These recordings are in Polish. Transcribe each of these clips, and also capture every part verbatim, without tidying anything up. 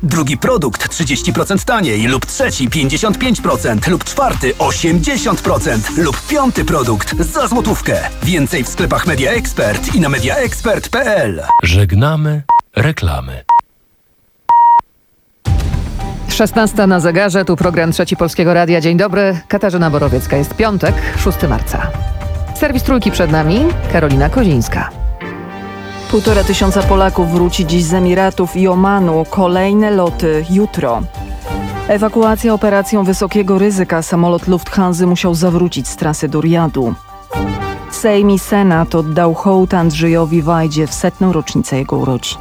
drugi produkt trzydzieści procent taniej lub trzeci pięćdziesiąt pięć procent lub czwarty osiemdziesiąt procent lub piąty produkt za złotówkę. Więcej w sklepach Media Expert i na media expert kropka p l. Żegnamy reklamy. szesnasta na zegarze, tu program Trzeci Polskiego Radia. Dzień dobry, Katarzyna Borowiecka. Jest piątek, szóstego marca. Serwis Trójki przed nami, Karolina Kozińska. Półtora tysiąca Polaków wróci dziś z Emiratów i Omanu. Kolejne loty jutro. Ewakuacja operacją wysokiego ryzyka. Samolot Lufthansy musiał zawrócić z trasy do Riyadu. Sejm i Senat oddał hołd Andrzejowi Wajdzie w setną rocznicę jego urodzin.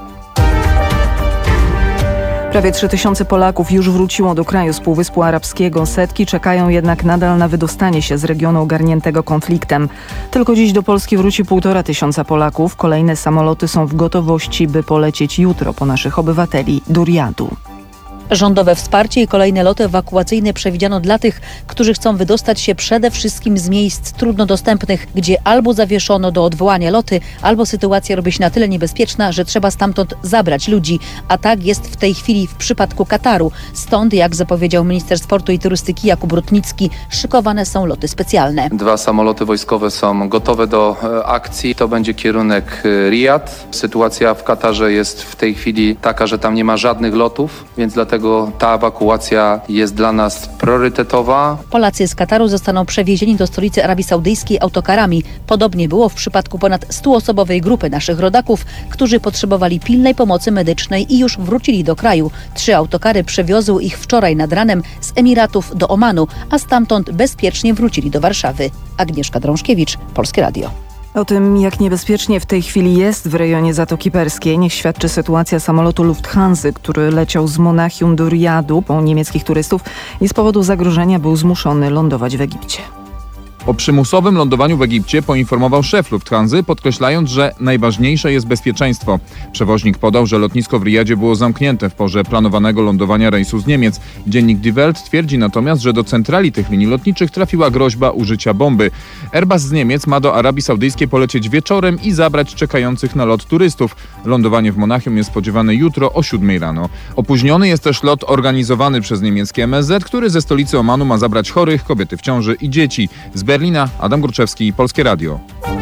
Prawie trzy tysiące Polaków już wróciło do kraju z Półwyspu Arabskiego. Setki czekają jednak nadal na wydostanie się z regionu ogarniętego konfliktem. Tylko dziś do Polski wróci półtora tysiąca Polaków. Kolejne samoloty są w gotowości, by polecieć jutro po naszych obywateli do Riyadu. Rządowe wsparcie i kolejne loty ewakuacyjne przewidziano dla tych, którzy chcą wydostać się przede wszystkim z miejsc trudno dostępnych, gdzie albo zawieszono do odwołania loty, albo sytuacja robi się na tyle niebezpieczna, że trzeba stamtąd zabrać ludzi. A tak jest w tej chwili w przypadku Kataru. Stąd, jak zapowiedział minister sportu i turystyki Jakub Rutnicki, szykowane są loty specjalne. Dwa samoloty wojskowe są gotowe do akcji. To będzie kierunek Riyad. Sytuacja w Katarze jest w tej chwili taka, że tam nie ma żadnych lotów, więc dlatego ta ewakuacja jest dla nas priorytetowa. Polacy z Kataru zostaną przewiezieni do stolicy Arabii Saudyjskiej autokarami. Podobnie było w przypadku ponad stuosobowej grupy naszych rodaków, którzy potrzebowali pilnej pomocy medycznej i już wrócili do kraju. Trzy autokary przewiozły ich wczoraj nad ranem z Emiratów do Omanu, a stamtąd bezpiecznie wrócili do Warszawy. Agnieszka Drążkiewicz, Polskie Radio. O tym, jak niebezpiecznie w tej chwili jest w rejonie Zatoki Perskiej, niech świadczy sytuacja samolotu Lufthansy, który leciał z Monachium do Riyadu po niemieckich turystów i z powodu zagrożenia był zmuszony lądować w Egipcie. O przymusowym lądowaniu w Egipcie poinformował szef Lufthansy, podkreślając, że najważniejsze jest bezpieczeństwo. Przewoźnik podał, że lotnisko w Riyadzie było zamknięte w porze planowanego lądowania rejsu z Niemiec. Dziennik Die Welt twierdzi natomiast, że do centrali tych linii lotniczych trafiła groźba użycia bomby. Airbus z Niemiec ma do Arabii Saudyjskiej polecieć wieczorem i zabrać czekających na lot turystów. Lądowanie w Monachium jest spodziewane jutro o siódmej rano. Opóźniony jest też lot organizowany przez niemieckie M S Z, który ze stolicy Omanu ma zabrać chorych, kobiety w ciąży i dzieci. Z Berlina, Adam Górczewski, Polskie Radio.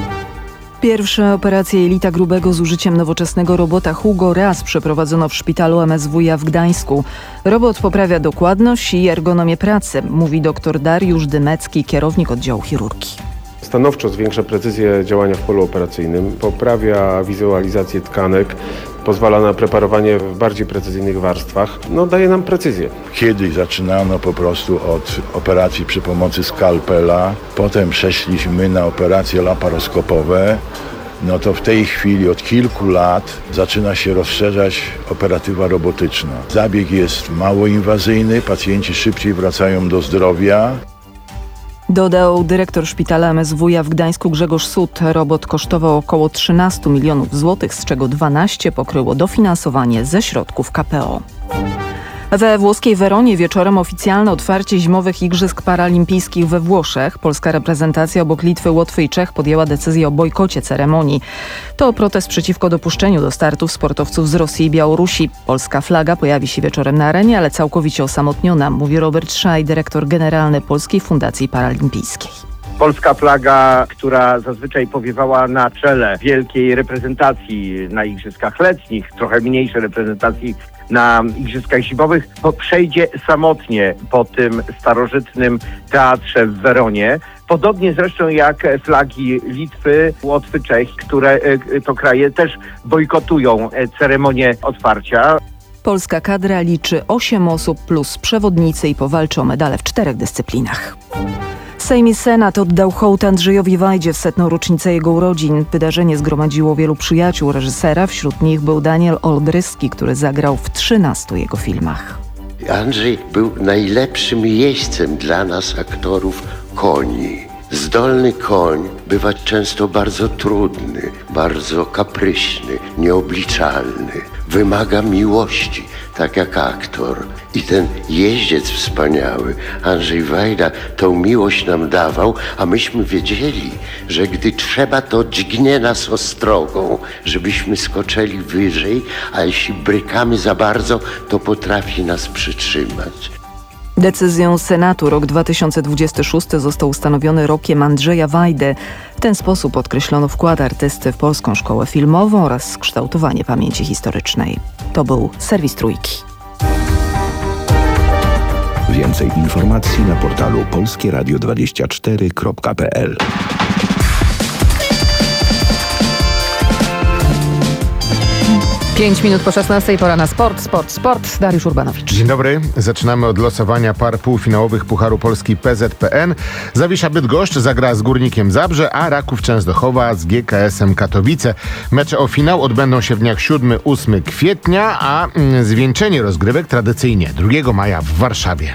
Pierwsze operacje jelita grubego z użyciem nowoczesnego robota Hugo raz przeprowadzono w szpitalu M S W w Gdańsku. Robot poprawia dokładność i ergonomię pracy, mówi dr Dariusz Dymecki, kierownik oddziału chirurgii. Stanowczo zwiększa precyzję działania w polu operacyjnym, poprawia wizualizację tkanek, pozwala na preparowanie w bardziej precyzyjnych warstwach, no daje nam precyzję. Kiedyś zaczynano po prostu od operacji przy pomocy skalpela, potem przeszliśmy na operacje laparoskopowe, no to w tej chwili od kilku lat zaczyna się rozszerzać operatywa robotyczna. Zabieg jest mało inwazyjny, pacjenci szybciej wracają do zdrowia. Dodał dyrektor szpitala M S W w Gdańsku Grzegorz Sut. Robot kosztował około trzynaście milionów złotych, z czego dwanaście pokryło dofinansowanie ze środków K P O. We włoskiej Weronie wieczorem oficjalne otwarcie zimowych Igrzysk Paralimpijskich we Włoszech. Polska reprezentacja obok Litwy, Łotwy i Czech podjęła decyzję o bojkocie ceremonii. To protest przeciwko dopuszczeniu do startów sportowców z Rosji i Białorusi. Polska flaga pojawi się wieczorem na arenie, ale całkowicie osamotniona, mówi Robert Szaj, dyrektor generalny Polskiej Fundacji Paralimpijskiej. Polska flaga, która zazwyczaj powiewała na czele wielkiej reprezentacji na Igrzyskach Letnich, trochę mniejszej reprezentacji na Igrzyskach Zimowych, przejdzie samotnie po tym starożytnym teatrze w Weronie. Podobnie zresztą jak flagi Litwy, Łotwy, Czech, które to kraje też bojkotują ceremonię otwarcia. Polska kadra liczy osiem osób plus przewodnicy i powalczy o medale w czterech dyscyplinach. Sejm i Senat oddał hołd Andrzejowi Wajdzie w setną rocznicę jego urodzin. Wydarzenie zgromadziło wielu przyjaciół reżysera, wśród nich był Daniel Olbryski, który zagrał w trzynastu jego filmach. Andrzej był najlepszym jeźdźcem dla nas, aktorów, koni. Zdolny koń bywa często bardzo trudny, bardzo kapryśny, nieobliczalny. Wymaga miłości, tak jak aktor. I ten jeździec wspaniały, Andrzej Wajda, tą miłość nam dawał, a myśmy wiedzieli, że gdy trzeba, to dźgnie nas ostrogą, żebyśmy skoczyli wyżej, a jeśli brykamy za bardzo, to potrafi nas przytrzymać. Decyzją Senatu rok dwa tysiące dwudziesty szósty został ustanowiony rokiem Andrzeja Wajdy. W ten sposób podkreślono wkład artysty w polską szkołę filmową oraz kształtowanie pamięci historycznej. To był serwis Trójki. Więcej informacji na portalu polskie radio dwadzieścia cztery kropka p l. Pięć minut po szesnastej, pora na sport, sport, sport. Dariusz Urbanowicz. Dzień dobry. Zaczynamy od losowania par półfinałowych Pucharu Polski P Z P N. Zawisza Bydgoszcz zagra z Górnikiem Zabrze, a Raków Częstochowa z G K S-em Katowice. Mecze o finał odbędą się w dniach siódmego do ósmego kwietnia, a zwieńczenie rozgrywek tradycyjnie drugiego maja w Warszawie.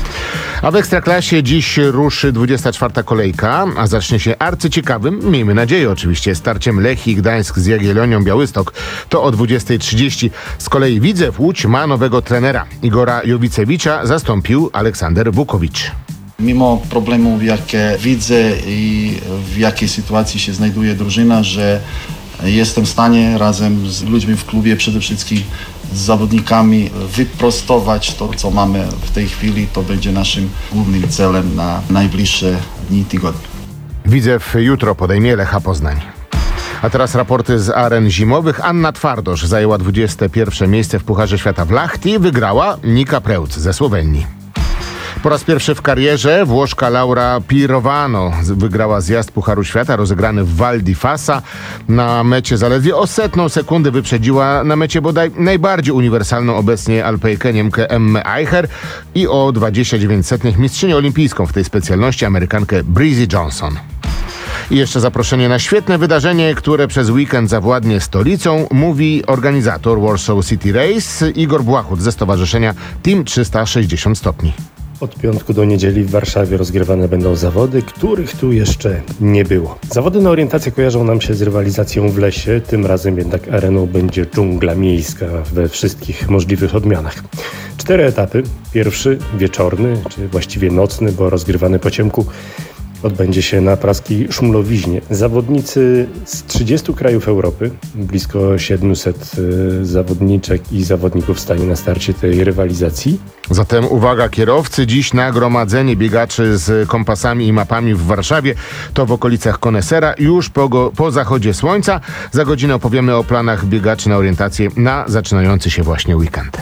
A w Ekstraklasie dziś ruszy dwudziesta czwarta kolejka, a zacznie się arcyciekawym, miejmy nadzieję oczywiście, starciem Lechii Gdańsk z Jagiellonią Białystok. To o dwudziestej trzydzieści. Z kolei Widzew Łódź ma nowego trenera. Igora Jowicewicza zastąpił Aleksander Wukowicz. Mimo problemów, jakie widzę i w jakiej sytuacji się znajduje drużyna, że jestem w stanie razem z ludźmi w klubie, przede wszystkim z zawodnikami, wyprostować to, co mamy w tej chwili. To będzie naszym głównym celem na najbliższe dni i tygodnie. Widzew jutro podejmie Lecha Poznań. A teraz raporty z aren zimowych. Anna Twardosz zajęła dwudzieste pierwsze miejsce w Pucharze Świata w Lahti. Wygrała Nika Preutz ze Słowenii. Po raz pierwszy w karierze Włoszka Laura Pirovano wygrała zjazd Pucharu Świata rozegrany w Val di Fassa. Na mecie zaledwie o setną sekundy wyprzedziła na mecie bodaj najbardziej uniwersalną obecnie Alpejkę Niemkę Emmę Eicher i o dwadzieścia dziewięć setnych mistrzynię olimpijską w tej specjalności Amerykankę Breezy Johnson. I jeszcze zaproszenie na świetne wydarzenie, które przez weekend zawładnie stolicą, mówi organizator Warsaw City Race Igor Błachut ze stowarzyszenia Team trzysta sześćdziesiąt stopni. Od piątku do niedzieli w Warszawie rozgrywane będą zawody, których tu jeszcze nie było. Zawody na orientację kojarzą nam się z rywalizacją w lesie, tym razem jednak areną będzie dżungla miejska we wszystkich możliwych odmianach. Cztery etapy. Pierwszy wieczorny, czy właściwie nocny, bo rozgrywany po ciemku, odbędzie się na praskiej Szumlowiźnie. Zawodnicy z trzydziestu krajów Europy, blisko siedemset zawodniczek i zawodników stanie na starcie tej rywalizacji. Zatem uwaga kierowcy, dziś nagromadzenie biegaczy z kompasami i mapami w Warszawie, to w okolicach Konesera, już po, go, po zachodzie słońca. Za godzinę opowiemy o planach biegaczy na orientację na zaczynający się właśnie weekend.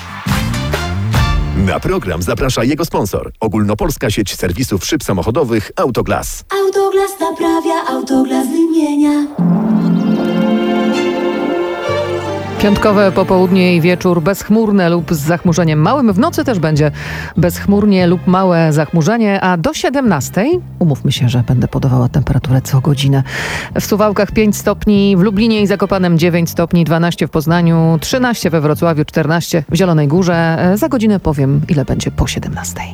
Na program zaprasza jego sponsor. Ogólnopolska sieć serwisów szyb samochodowych Autoglas. Autoglas naprawia, Autoglas wymienia. Piątkowe popołudnie i wieczór bezchmurne lub z zachmurzeniem małym. W nocy też będzie bezchmurnie lub małe zachmurzenie, a do siedemnastej, umówmy się, że będę podawała temperaturę co godzinę. W Suwałkach pięć stopni, w Lublinie i Zakopanem dziewięć stopni, dwanaście w Poznaniu, trzynaście we Wrocławiu, czternaście w Zielonej Górze. Za godzinę powiem, ile będzie po siedemnastej.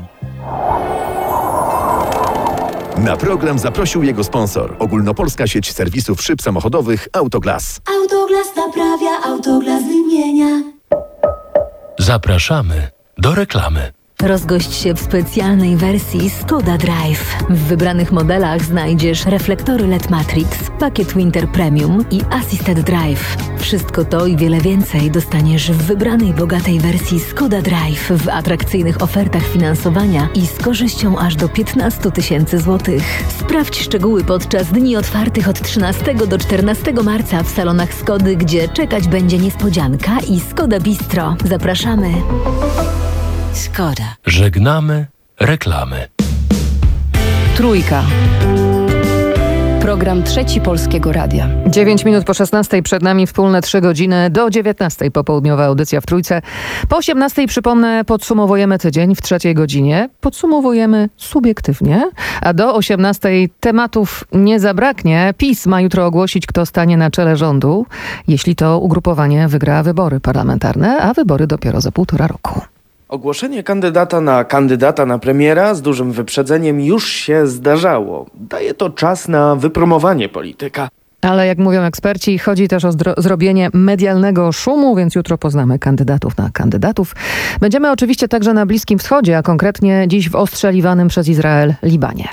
Na program zaprosił jego sponsor. Ogólnopolska sieć serwisów szyb samochodowych Autoglas. Autoglas naprawia, Autoglas wymienia. Zapraszamy do reklamy. Rozgość się w specjalnej wersji Skoda Drive. W wybranych modelach znajdziesz reflektory L E D Matrix, pakiet Winter Premium i Assisted Drive. Wszystko to i wiele więcej dostaniesz w wybranej bogatej wersji Skoda Drive w atrakcyjnych ofertach finansowania i z korzyścią aż do piętnaście tysięcy złotych. Sprawdź szczegóły podczas dni otwartych od trzynastego do czternastego marca w salonach Skody, gdzie czekać będzie niespodzianka i Skoda Bistro. Zapraszamy. Skoda. Żegnamy reklamy. Trójka. Program Trzeci Polskiego Radia. dziewięć minut po szesnastej, przed nami wspólne trzy godziny do dziewiętnastej popołudniowa audycja w Trójce. Po osiemnastej, przypomnę, podsumowujemy tydzień w trzeciej godzinie. Podsumowujemy subiektywnie, a do osiemnastej tematów nie zabraknie. PiS ma jutro ogłosić, kto stanie na czele rządu, jeśli to ugrupowanie wygra wybory parlamentarne, a wybory dopiero za półtora roku. Ogłoszenie kandydata na kandydata na premiera z dużym wyprzedzeniem już się zdarzało. Daje to czas na wypromowanie polityka. Ale jak mówią eksperci, chodzi też o zdro- zrobienie medialnego szumu, więc jutro poznamy kandydatów na kandydatów. Będziemy oczywiście także na Bliskim Wschodzie, a konkretnie dziś w ostrzeliwanym przez Izrael Libanie.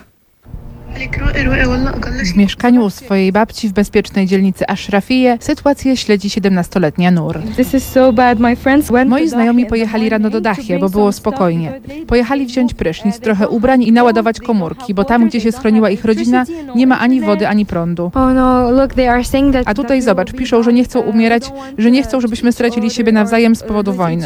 W mieszkaniu u swojej babci w bezpiecznej dzielnicy Ashrafije sytuację śledzi siedemnastoletnia Nur. Moi znajomi pojechali rano do Dachie, bo było spokojnie. Pojechali wziąć prysznic, trochę ubrań i naładować komórki, bo tam, gdzie się schroniła ich rodzina, nie ma ani wody, ani prądu. A tutaj zobacz, piszą, że nie chcą umierać, że nie chcą, żebyśmy stracili siebie nawzajem z powodu wojny.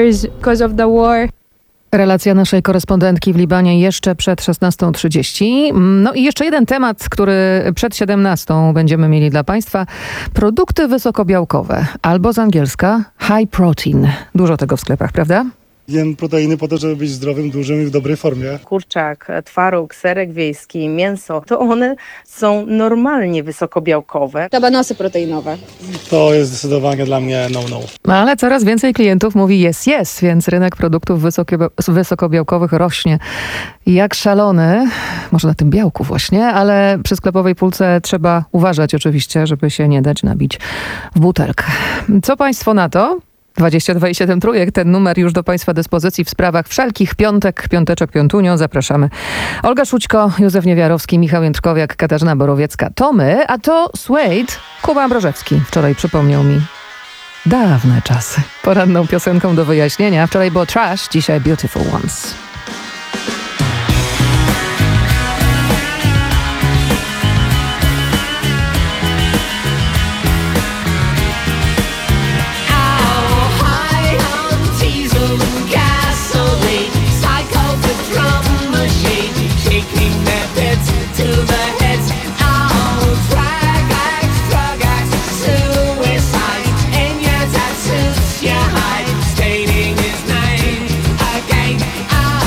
Relacja naszej korespondentki w Libanie jeszcze przed szesnastą trzydzieści. No i jeszcze jeden temat, który przed siedemnastą będziemy mieli dla Państwa. Produkty wysokobiałkowe, albo z angielska high protein. Dużo tego w sklepach, prawda? Jem proteiny po to, żeby być zdrowym, dużym i w dobrej formie. Kurczak, twaróg, serek wiejski, mięso, to one są normalnie wysokobiałkowe. Kabanosy proteinowe. To jest zdecydowanie dla mnie no-no. Ale coraz więcej klientów mówi yes, yes, więc rynek produktów wysokobia- wysokobiałkowych rośnie jak szalony. Może na tym białku właśnie, ale przy sklepowej półce trzeba uważać oczywiście, żeby się nie dać nabić w butelkę. Co Państwo na to? dwadzieścia dwa i siedem trójek, ten numer już do Państwa dyspozycji w sprawach wszelkich. Piątek, piąteczek, piątunio, zapraszamy. Olga Szućko, Józef Niewiarowski, Michał Jędrkowiak, Katarzyna Borowiecka. To my, a to Suede, Kuba Ambrożewski. Wczoraj przypomniał mi dawne czasy. Poranną piosenką do wyjaśnienia. Wczoraj było Trash, dzisiaj Beautiful Ones. Stating his name again.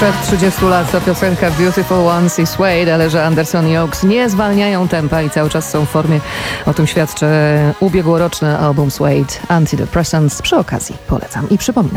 Sprzed trzydziestu lat to piosenka Beautiful Ones i Suede, ale że Anderson i Oaks nie zwalniają tempa i cały czas są w formie. O tym świadczy ubiegłoroczny album Suede Antidepressants. Przy okazji polecam i przypominam.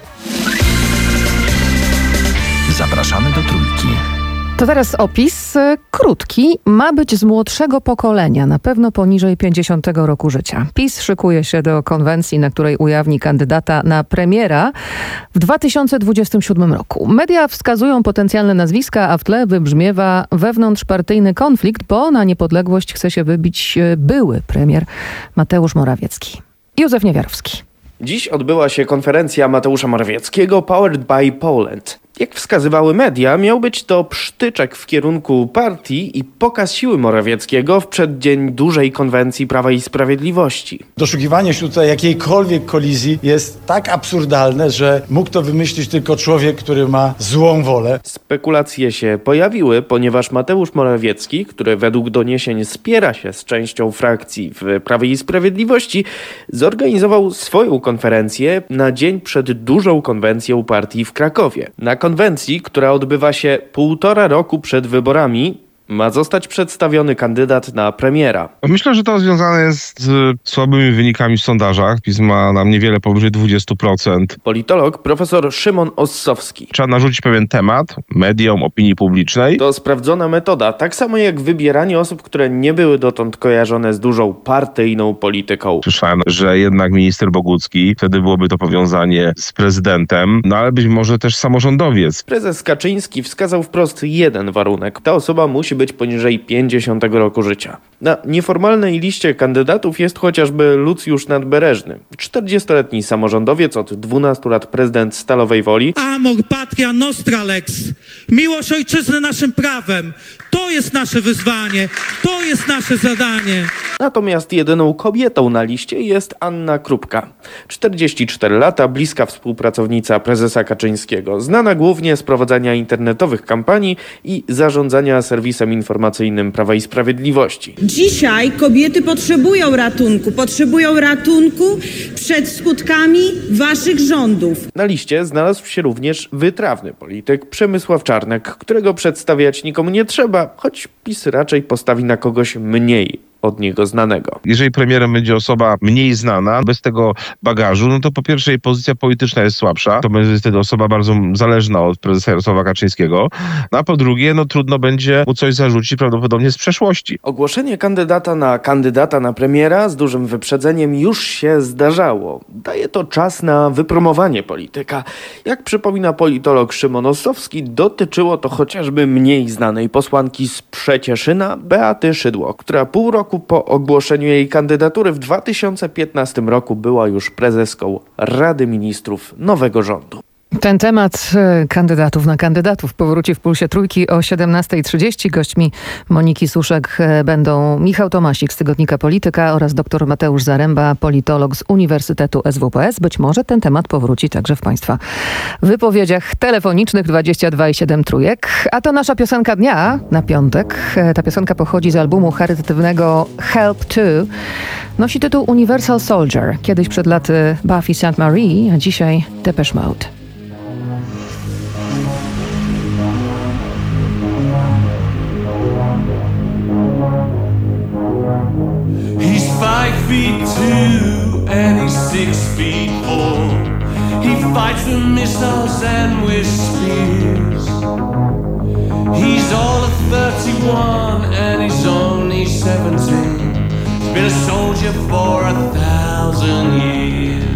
Zapraszamy do Trójki. To teraz opis krótki. Ma być z młodszego pokolenia, na pewno poniżej pięćdziesiątego roku życia. PiS szykuje się do konwencji, na której ujawni kandydata na premiera w dwa tysiące dwudziestym siódmym roku. Media wskazują potencjalne nazwiska, a w tle wybrzmiewa wewnątrzpartyjny konflikt, bo na niepodległość chce się wybić były premier Mateusz Morawiecki. Józef Niewiarowski. Dziś odbyła się konferencja Mateusza Morawieckiego Powered by Poland. Jak wskazywały media, miał być to psztyczek w kierunku partii i pokaz siły Morawieckiego w przeddzień dużej konwencji Prawa i Sprawiedliwości. Doszukiwanie się tutaj jakiejkolwiek kolizji jest tak absurdalne, że mógł to wymyślić tylko człowiek, który ma złą wolę. Spekulacje się pojawiły, ponieważ Mateusz Morawiecki, który według doniesień spiera się z częścią frakcji w Prawie i Sprawiedliwości, zorganizował swoją konferencję na dzień przed dużą konwencją partii w Krakowie. Na konwencji, która odbywa się półtora roku przed wyborami, ma zostać przedstawiony kandydat na premiera. Myślę, że to związane jest z słabymi wynikami w sondażach. PiS ma nam niewiele powyżej dwadzieścia procent. Politolog profesor Szymon Ossowski. Trzeba narzucić pewien temat mediom, opinii publicznej. To sprawdzona metoda, tak samo jak wybieranie osób, które nie były dotąd kojarzone z dużą partyjną polityką. Słyszałem, że jednak minister Bogucki, wtedy byłoby to powiązanie z prezydentem, no ale być może też samorządowiec. Prezes Kaczyński wskazał wprost jeden warunek. Ta osoba musi być poniżej pięćdziesiątego roku życia. Na nieformalnej liście kandydatów jest chociażby Lucjusz Nadbereżny, czterdziestoletni samorządowiec, od dwunastu lat prezydent Stalowej Woli. Amor patria nostra lex. Miłość ojczyzny naszym prawem. To jest nasze wyzwanie. To jest nasze zadanie. Natomiast jedyną kobietą na liście jest Anna Krupka. czterdzieści cztery lata, bliska współpracownica prezesa Kaczyńskiego, znana głównie z prowadzenia internetowych kampanii i zarządzania serwisem informacyjnym Prawa i Sprawiedliwości. Dzisiaj kobiety potrzebują ratunku, potrzebują ratunku przed skutkami waszych rządów. Na liście znalazł się również wytrawny polityk Przemysław Czarnek, którego przedstawiać nikomu nie trzeba, choć PiS raczej postawi na kogoś mniej od niego znanego. Jeżeli premierem będzie osoba mniej znana, bez tego bagażu, no to po pierwsze jej pozycja polityczna jest słabsza, to będzie wtedy osoba bardzo zależna od prezesa Jarosława Kaczyńskiego, no a po drugie, no trudno będzie mu coś zarzucić prawdopodobnie z przeszłości. Ogłoszenie kandydata na kandydata na premiera z dużym wyprzedzeniem już się zdarzało. Daje to czas na wypromowanie polityka. Jak przypomina politolog Szymon Ossowski, dotyczyło to chociażby mniej znanej posłanki z Przecieszyna, Beaty Szydło, która pół roku po ogłoszeniu jej kandydatury w dwa tysiące piętnastym roku była już prezeską Rady Ministrów nowego rządu. Ten temat kandydatów na kandydatów powróci w Pulsie Trójki o siedemnasta trzydzieści. Gośćmi Moniki Suszek będą Michał Tomasik z tygodnika Polityka oraz dr Mateusz Zaręba, politolog z Uniwersytetu S W P S. Być może ten temat powróci także w Państwa wypowiedziach telefonicznych dwadzieścia dwa i siedem Trójek. A to nasza piosenka dnia na piątek. Ta piosenka pochodzi z albumu charytatywnego Help To. Nosi tytuł Universal Soldier. Kiedyś przed laty Buffy Sainte Marie, a dzisiaj Depeche Mode. He's five feet two and he's six feet four. He fights with missiles and with spears. He's all of thirty-one and he's only seventeen. He's been a soldier for a thousand years.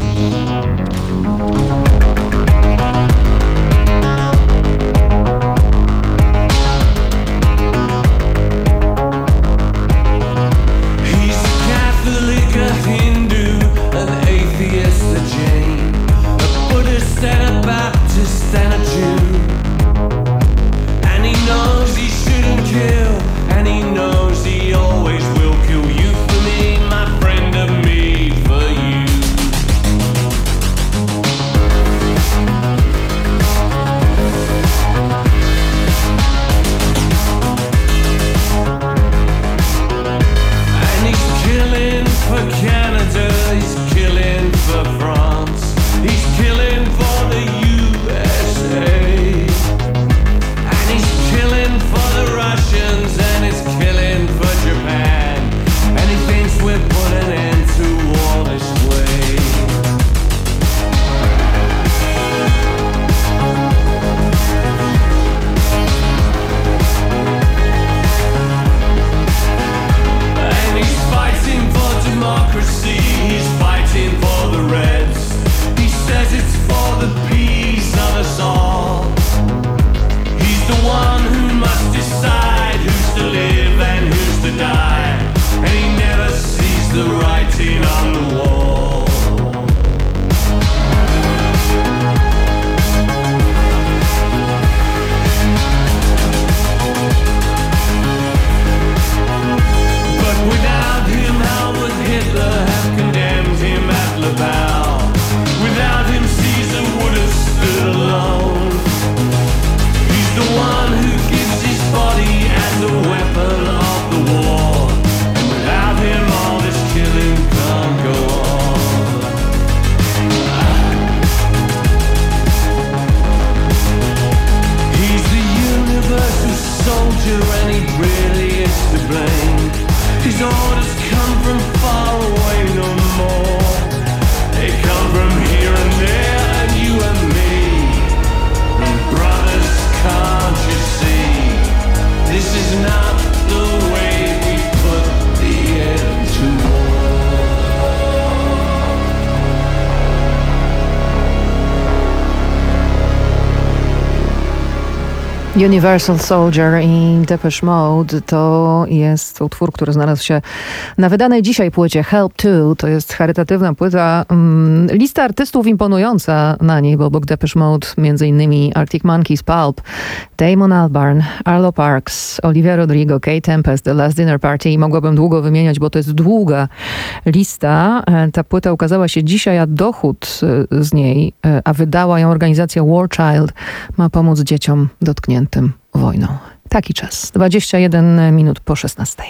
And a Baptist and a Jew. And he knows he shouldn't kill. And he knows he always will kill. You for me, my friend, and me for you. Universal Soldier i Depeche Mode to jest utwór, który znalazł się na wydanej dzisiaj płycie Help To. To jest charytatywna płyta. Um, lista artystów imponująca na niej, bo obok Depeche Mode między innymi Arctic Monkeys, Pulp, Damon Albarn, Arlo Parks, Olivia Rodrigo, Kate Tempest, The Last Dinner Party i mogłabym długo wymieniać, bo to jest długa lista. Ta płyta ukazała się dzisiaj, a dochód z niej, a wydała ją organizacja War Child, ma pomóc dzieciom dotkniętym tym wojną. Taki czas. dwadzieścia jeden minut po szesnastej.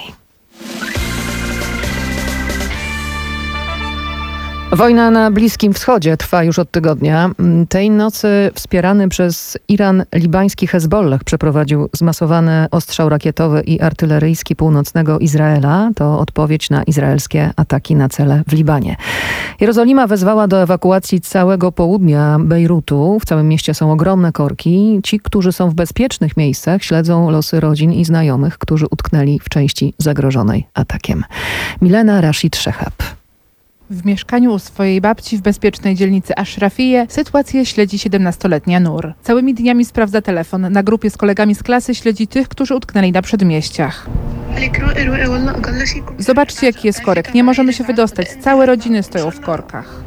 Wojna na Bliskim Wschodzie trwa już od tygodnia. Tej nocy wspierany przez Iran libański Hezbollah przeprowadził zmasowany ostrzał rakietowy i artyleryjski północnego Izraela. To odpowiedź na izraelskie ataki na cele w Libanie. Jerozolima wezwała do ewakuacji całego południa Bejrutu. W całym mieście są ogromne korki. Ci, którzy są w bezpiecznych miejscach, śledzą losy rodzin i znajomych, którzy utknęli w części zagrożonej atakiem. Milena Rashid Szechab. W mieszkaniu u swojej babci w bezpiecznej dzielnicy Ashrafije sytuację śledzi siedemnastoletnia Nur. Całymi dniami sprawdza telefon. Na grupie z kolegami z klasy śledzi tych, którzy utknęli na przedmieściach. Zobaczcie, jaki jest korek. Nie możemy się wydostać. Całe rodziny stoją w korkach.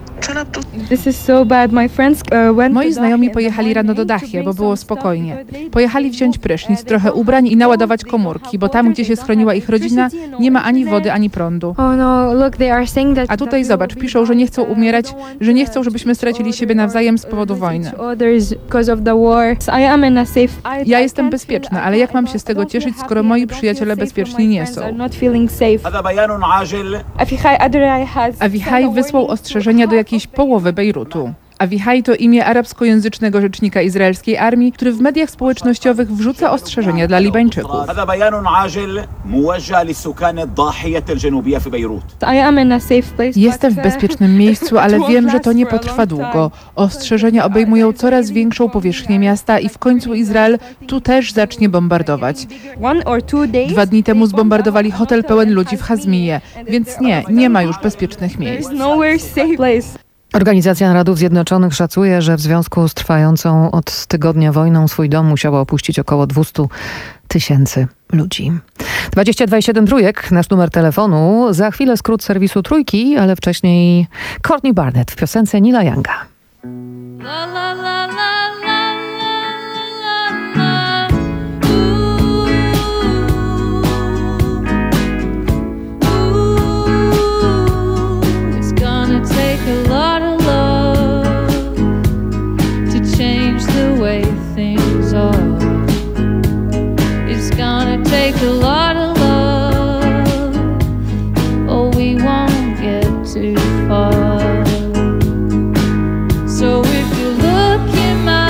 Moi znajomi pojechali rano do Dachie, bo było spokojnie. Pojechali wziąć prysznic, trochę ubrań i naładować komórki, bo tam, gdzie się schroniła ich rodzina, nie ma ani wody, ani prądu. A tutaj zobacz, piszą, że nie chcą umierać, że nie chcą, żebyśmy stracili siebie nawzajem z powodu wojny. Ja jestem bezpieczna, ale jak mam się z tego cieszyć, skoro moi przyjaciele bezpieczni nie są? Avichai wysłał ostrzeżenia do jakiejś połowy Bejrutu. Avichai to imię arabskojęzycznego rzecznika izraelskiej armii, który w mediach społecznościowych wrzuca ostrzeżenia dla Libańczyków. Jestem w bezpiecznym miejscu, ale wiem, że to nie potrwa długo. Ostrzeżenia obejmują coraz większą powierzchnię miasta i w końcu Izrael tu też zacznie bombardować. Dwa dni temu zbombardowali hotel pełen ludzi w Hazmije, więc nie, nie ma już bezpiecznych miejsc. Organizacja Narodów Zjednoczonych szacuje, że w związku z trwającą od tygodnia wojną swój dom musiało opuścić około dwieście tysięcy ludzi. dwadzieścia dwa i siedem trójek, nasz numer telefonu. Za chwilę skrót serwisu Trójki, ale wcześniej Courtney Barnett w piosence Neila Younga. La, la, la, la, la. A lot of love to change the way things are. It's gonna take a lot of love, or we won't get too far. So if you look in my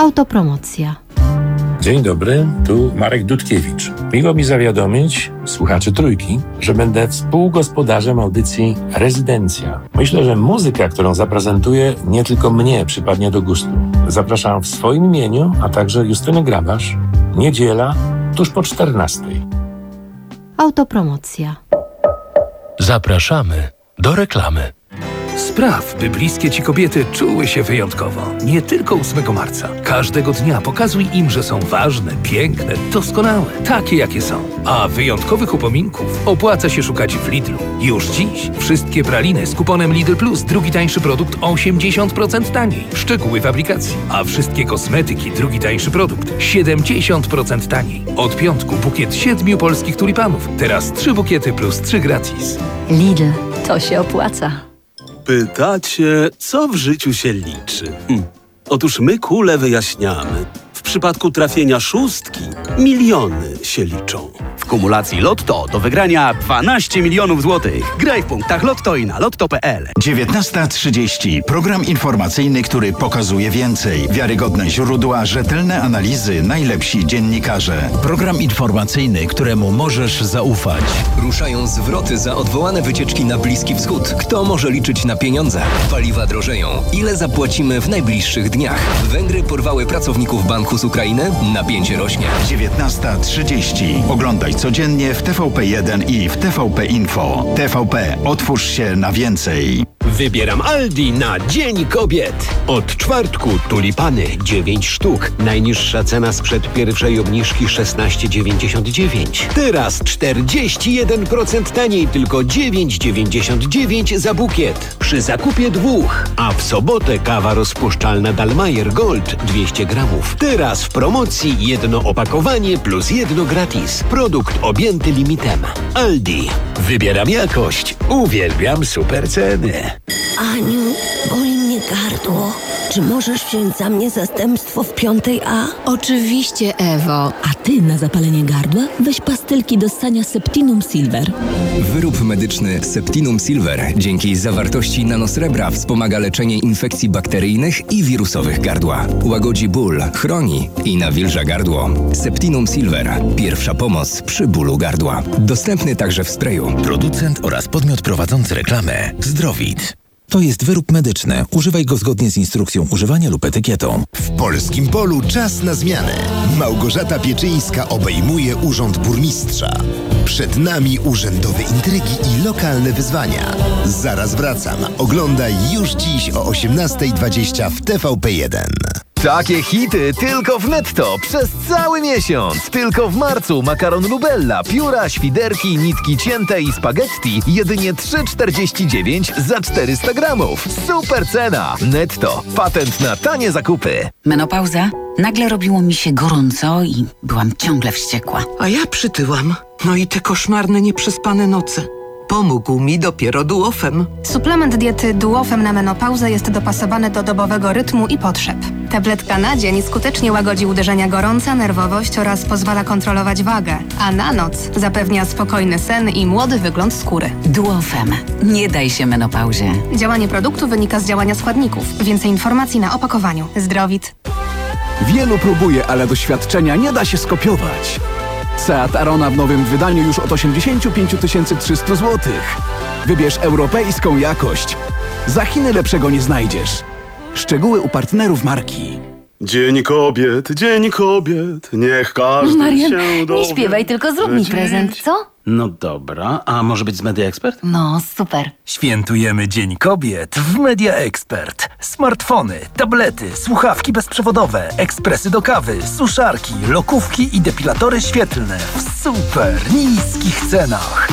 Autopromocja. Dzień dobry, tu Marek Dudkiewicz. Miło mi zawiadomić słuchaczy Trójki, że będę współgospodarzem audycji Rezydencja. Myślę, że muzyka, którą zaprezentuję, nie tylko mnie przypadnie do gustu. Zapraszam w swoim imieniu, a także Justynę Grabasz. Niedziela, tuż po czternastej. Autopromocja. Zapraszamy do reklamy. Spraw, by bliskie Ci kobiety czuły się wyjątkowo. Nie tylko ósmego marca. Każdego dnia pokazuj im, że są ważne, piękne, doskonałe, takie jakie są. A wyjątkowych upominków opłaca się szukać w Lidlu. Już dziś wszystkie praliny z kuponem Lidl Plus, drugi tańszy produkt osiemdziesiąt procent taniej. Szczegóły w aplikacji. A wszystkie kosmetyki, drugi tańszy produkt siedemdziesiąt procent taniej. Od piątku bukiet siedmiu polskich tulipanów. Teraz trzy bukiety plus trzy gratis. Lidl, to się opłaca. Pytacie, co w życiu się liczy? Hm. Otóż my kule wyjaśniamy. W przypadku trafienia szóstki miliony się liczą. W kumulacji Lotto do wygrania dwanaście milionów złotych. Graj w punktach Lotto i na lotto kropka p l. dziewiętnasta trzydzieści. Program informacyjny, który pokazuje więcej. Wiarygodne źródła, rzetelne analizy, najlepsi dziennikarze. Program informacyjny, któremu możesz zaufać. Ruszają zwroty za odwołane wycieczki na Bliski Wschód. Kto może liczyć na pieniądze? Paliwa drożeją. Ile zapłacimy w najbliższych dniach? Węgry porwały pracowników banku z Ukrainy? Napięcie rośnie. dziewiętnasta trzydzieści. Oglądaj codziennie w T V P jeden i w T V P Info. T V P. Otwórz się na więcej. Wybieram Aldi na Dzień Kobiet. Od czwartku tulipany dziewięć sztuk. Najniższa cena sprzed pierwszej obniżki szesnaście dziewięćdziesiąt dziewięć. Teraz czterdzieści jeden procent taniej, tylko dziewięć dziewięćdziesiąt dziewięć za bukiet. Przy zakupie dwóch. A w sobotę kawa rozpuszczalna Dalmayer Gold dwieście gramów. Teraz w promocji jedno opakowanie plus jedno gratis. Produkt objęty limitem. Aldi. Wybieram jakość. Uwielbiam super ceny. Aniu, boli mnie gardło. Czy możesz wziąć za mnie zastępstwo w piątej A? Oczywiście, Ewo. A ty na zapalenie gardła weź pastylki do ssania Septinum Silver. Wyrób medyczny Septinum Silver dzięki zawartości nanosrebra wspomaga leczenie infekcji bakteryjnych i wirusowych gardła. Łagodzi ból, chroni i nawilża gardło. Septinum Silver. Pierwsza pomoc przy bólu gardła. Dostępny także w sprayu. Producent oraz podmiot prowadzący reklamę Zdrowit. To jest wyrób medyczny. Używaj go zgodnie z instrukcją używania lub etykietą. W polskim polu czas na zmianę. Małgorzata Pieczyńska obejmuje urząd burmistrza. Przed nami urzędowe intrygi i lokalne wyzwania. Zaraz wracam. Oglądaj już dziś o osiemnasta dwadzieścia w T V P jeden. Takie hity tylko w Netto przez cały miesiąc. Tylko w marcu makaron Lubella, pióra, świderki, nitki cięte i spaghetti jedynie trzy czterdzieści dziewięć za czterysta gramów. Super cena. Netto. Patent na tanie zakupy. Menopauza? Nagle robiło mi się gorąco i byłam ciągle wściekła. A ja przytyłam. No i te koszmarne, nieprzespane noce. Pomógł mi dopiero Duofem. Suplement diety Duofem na menopauzę jest dopasowany do dobowego rytmu i potrzeb. Tabletka na dzień skutecznie łagodzi uderzenia gorąca, nerwowość oraz pozwala kontrolować wagę, a na noc zapewnia spokojny sen i młody wygląd skóry. Duofem. Nie daj się menopauzie. Działanie produktu wynika z działania składników. Więcej informacji na opakowaniu. Zdrowit. Wielu próbuje, ale doświadczenia nie da się skopiować. Seat Arona w nowym wydaniu już od osiemdziesiąt pięć tysięcy trzysta złotych. Wybierz europejską jakość. Za Chiny lepszego nie znajdziesz. Szczegóły u partnerów marki. Dzień kobiet, dzień kobiet, niech każdy Marian, się dowie. nie śpiewaj, tylko zrób mi prezent, co? No dobra, a może być z Media Expert? No, super. Świętujemy Dzień Kobiet w Media Expert. Smartfony, tablety, słuchawki bezprzewodowe, ekspresy do kawy, suszarki, lokówki i depilatory świetlne w super niskich cenach.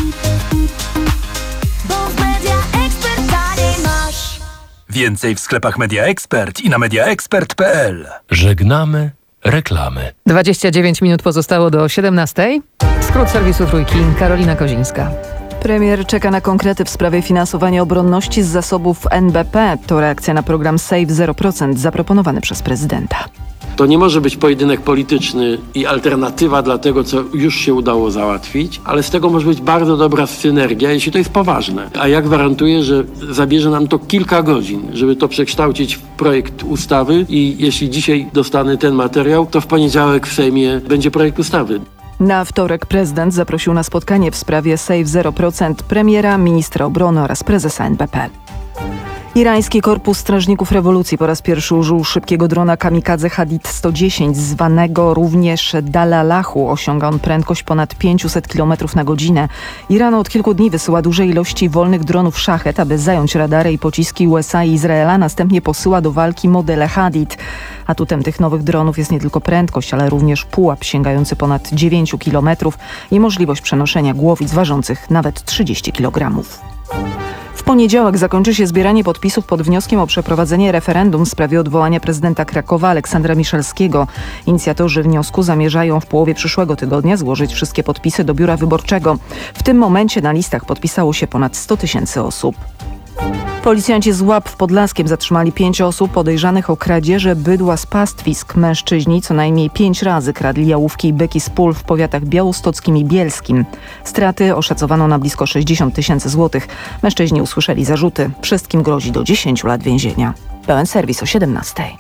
Bo w Media Expert taniej masz. Więcej w sklepach Media Expert i na media expert kropka p l. Żegnamy reklamy. dwadzieścia dziewięć minut pozostało do siedemnastej. Skrót serwisu Trójki, Karolina Kozińska. Premier czeka na konkrety w sprawie finansowania obronności z zasobów N B P. To reakcja na program Save zero procent zaproponowany przez prezydenta. To nie może być pojedynek polityczny i alternatywa dla tego, co już się udało załatwić, ale z tego może być bardzo dobra synergia, jeśli to jest poważne. A ja gwarantuję, że zabierze nam to kilka godzin, żeby to przekształcić w projekt ustawy i jeśli dzisiaj dostanę ten materiał, to w poniedziałek w Sejmie będzie projekt ustawy. Na wtorek prezydent zaprosił na spotkanie w sprawie Save zero procent premiera, ministra obrony oraz prezesa N B P. Irański Korpus Strażników Rewolucji po raz pierwszy użył szybkiego drona kamikadze Hadid sto dziesięć, zwanego również Dalalahu. Osiąga on prędkość ponad pięćset kilometrów na godzinę. Iran od kilku dni wysyła duże ilości wolnych dronów Shahed, aby zająć radary i pociski U S A i Izraela. Następnie posyła do walki modele Hadid. Atutem tych nowych dronów jest nie tylko prędkość, ale również pułap sięgający ponad dziewięć kilometrów i możliwość przenoszenia głowic ważących nawet trzydzieści kilogramów. W poniedziałek zakończy się zbieranie podpisów pod wnioskiem o przeprowadzenie referendum w sprawie odwołania prezydenta Krakowa Aleksandra Miszalskiego. Inicjatorzy wniosku zamierzają w połowie przyszłego tygodnia złożyć wszystkie podpisy do biura wyborczego. W tym momencie na listach podpisało się ponad sto tysięcy osób. Policjanci z Łap w Podlaskiem zatrzymali pięć osób podejrzanych o kradzieże bydła z pastwisk. Mężczyźni co najmniej pięć razy kradli jałówki i byki z pól w powiatach białostockim i bielskim. Straty oszacowano na blisko sześćdziesiąt tysięcy złotych. Mężczyźni usłyszeli zarzuty. Wszystkim grozi do dziesięciu lat więzienia. Pełen serwis o siedemnastej.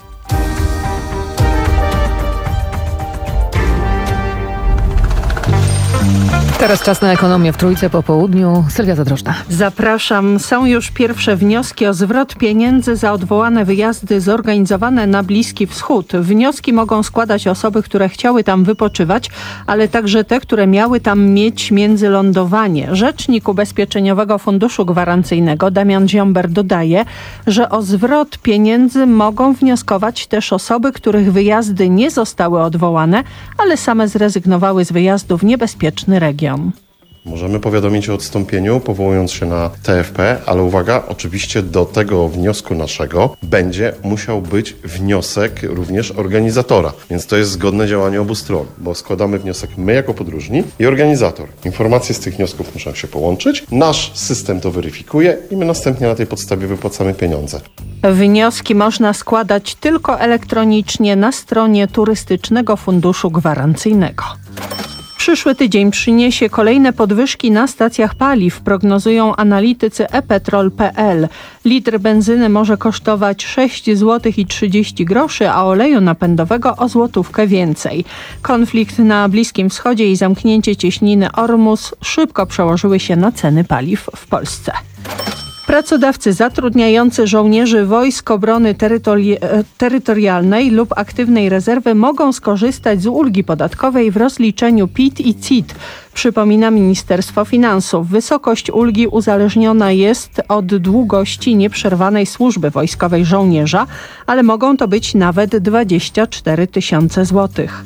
Teraz czas na ekonomię w Trójce po południu. Sylwia Zadrożna. Zapraszam. Są już pierwsze wnioski o zwrot pieniędzy za odwołane wyjazdy zorganizowane na Bliski Wschód. Wnioski mogą składać osoby, które chciały tam wypoczywać, ale także te, które miały tam mieć międzylądowanie. Rzecznik Ubezpieczeniowego Funduszu Gwarancyjnego Damian Ziomber dodaje, że o zwrot pieniędzy mogą wnioskować też osoby, których wyjazdy nie zostały odwołane, ale same zrezygnowały z wyjazdu w niebezpieczny region. Możemy powiadomić o odstąpieniu, powołując się na T F P, ale uwaga, oczywiście do tego wniosku naszego będzie musiał być wniosek również organizatora. Więc to jest zgodne działanie obu stron, bo składamy wniosek my jako podróżni i organizator. Informacje z tych wniosków muszą się połączyć, nasz system to weryfikuje i my następnie na tej podstawie wypłacamy pieniądze. Wnioski można składać tylko elektronicznie na stronie Turystycznego Funduszu Gwarancyjnego. Przyszły tydzień przyniesie kolejne podwyżki na stacjach paliw, prognozują analitycy e petrol kropka p l. Litr benzyny może kosztować sześć złotych i trzydzieści groszy, a oleju napędowego o złotówkę więcej. Konflikt na Bliskim Wschodzie i zamknięcie cieśniny Ormus szybko przełożyły się na ceny paliw w Polsce. Pracodawcy zatrudniający żołnierzy Wojsk Obrony Terytori- Terytorialnej lub aktywnej rezerwy mogą skorzystać z ulgi podatkowej w rozliczeniu P I T i C I T. Przypomina Ministerstwo Finansów. Wysokość ulgi uzależniona jest od długości nieprzerwanej służby wojskowej żołnierza, ale mogą to być nawet dwadzieścia cztery tysiące złotych.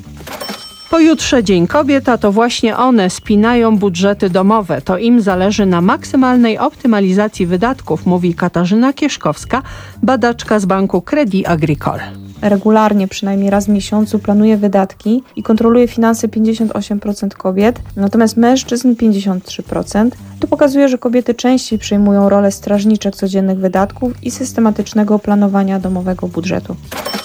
Pojutrze Dzień Kobiet, a to właśnie one spinają budżety domowe. To im zależy na maksymalnej optymalizacji wydatków, mówi Katarzyna Kieszkowska, badaczka z banku Crédit Agricole. Regularnie, przynajmniej raz w miesiącu planuje wydatki i kontroluje finanse pięćdziesiąt osiem procent kobiet, natomiast mężczyzn pięćdziesiąt trzy procent. To pokazuje, że kobiety częściej przejmują rolę strażniczek codziennych wydatków i systematycznego planowania domowego budżetu.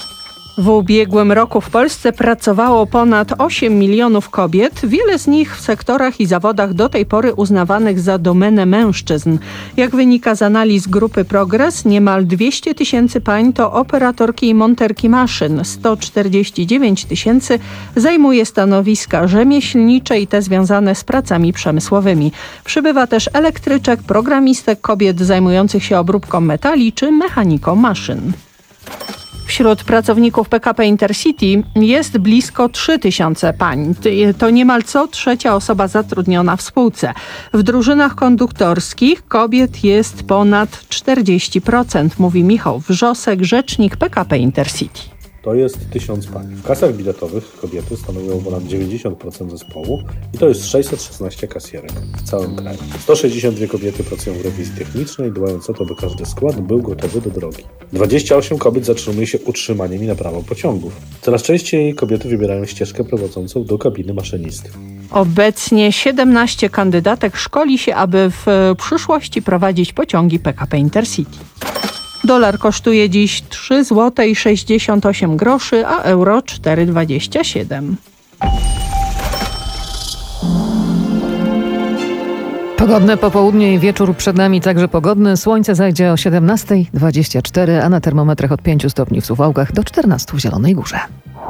W ubiegłym roku w Polsce pracowało ponad osiem milionów kobiet, wiele z nich w sektorach i zawodach do tej pory uznawanych za domenę mężczyzn. Jak wynika z analiz grupy Progres, niemal dwieście tysięcy pań to operatorki i monterki maszyn, sto czterdzieści dziewięć tysięcy zajmuje stanowiska rzemieślnicze i te związane z pracami przemysłowymi. Przybywa też elektryczek, programistek, kobiet zajmujących się obróbką metali czy mechaniką maszyn. Wśród pracowników P K P Intercity jest blisko trzy tysiące pań. To niemal co trzecia osoba zatrudniona w spółce. W drużynach konduktorskich kobiet jest ponad czterdzieści procent, mówi Michał Wrzosek, rzecznik P K P Intercity. To jest tysiąc pań. W kasach biletowych kobiety stanowią ponad dziewięćdziesiąt procent zespołu i to jest sześćset szesnaście kasjerek w całym kraju. sto sześćdziesiąt dwie kobiety pracują w rewizji technicznej, dbając o to, by każdy skład był gotowy do drogi. dwadzieścia osiem kobiet zatrzymuje się utrzymaniem i naprawą pociągów. Coraz częściej kobiety wybierają ścieżkę prowadzącą do kabiny maszynisty. Obecnie siedemnaście kandydatek szkoli się, aby w przyszłości prowadzić pociągi P K P Intercity. Dolar kosztuje dziś trzy złote sześćdziesiąt osiem groszy, a euro cztery dwadzieścia siedem. Pogodne popołudnie i wieczór przed nami także pogodny. Słońce zajdzie o siedemnasta dwadzieścia cztery, a na termometrach od pięciu stopni w Suwałkach do czternastu w Zielonej Górze.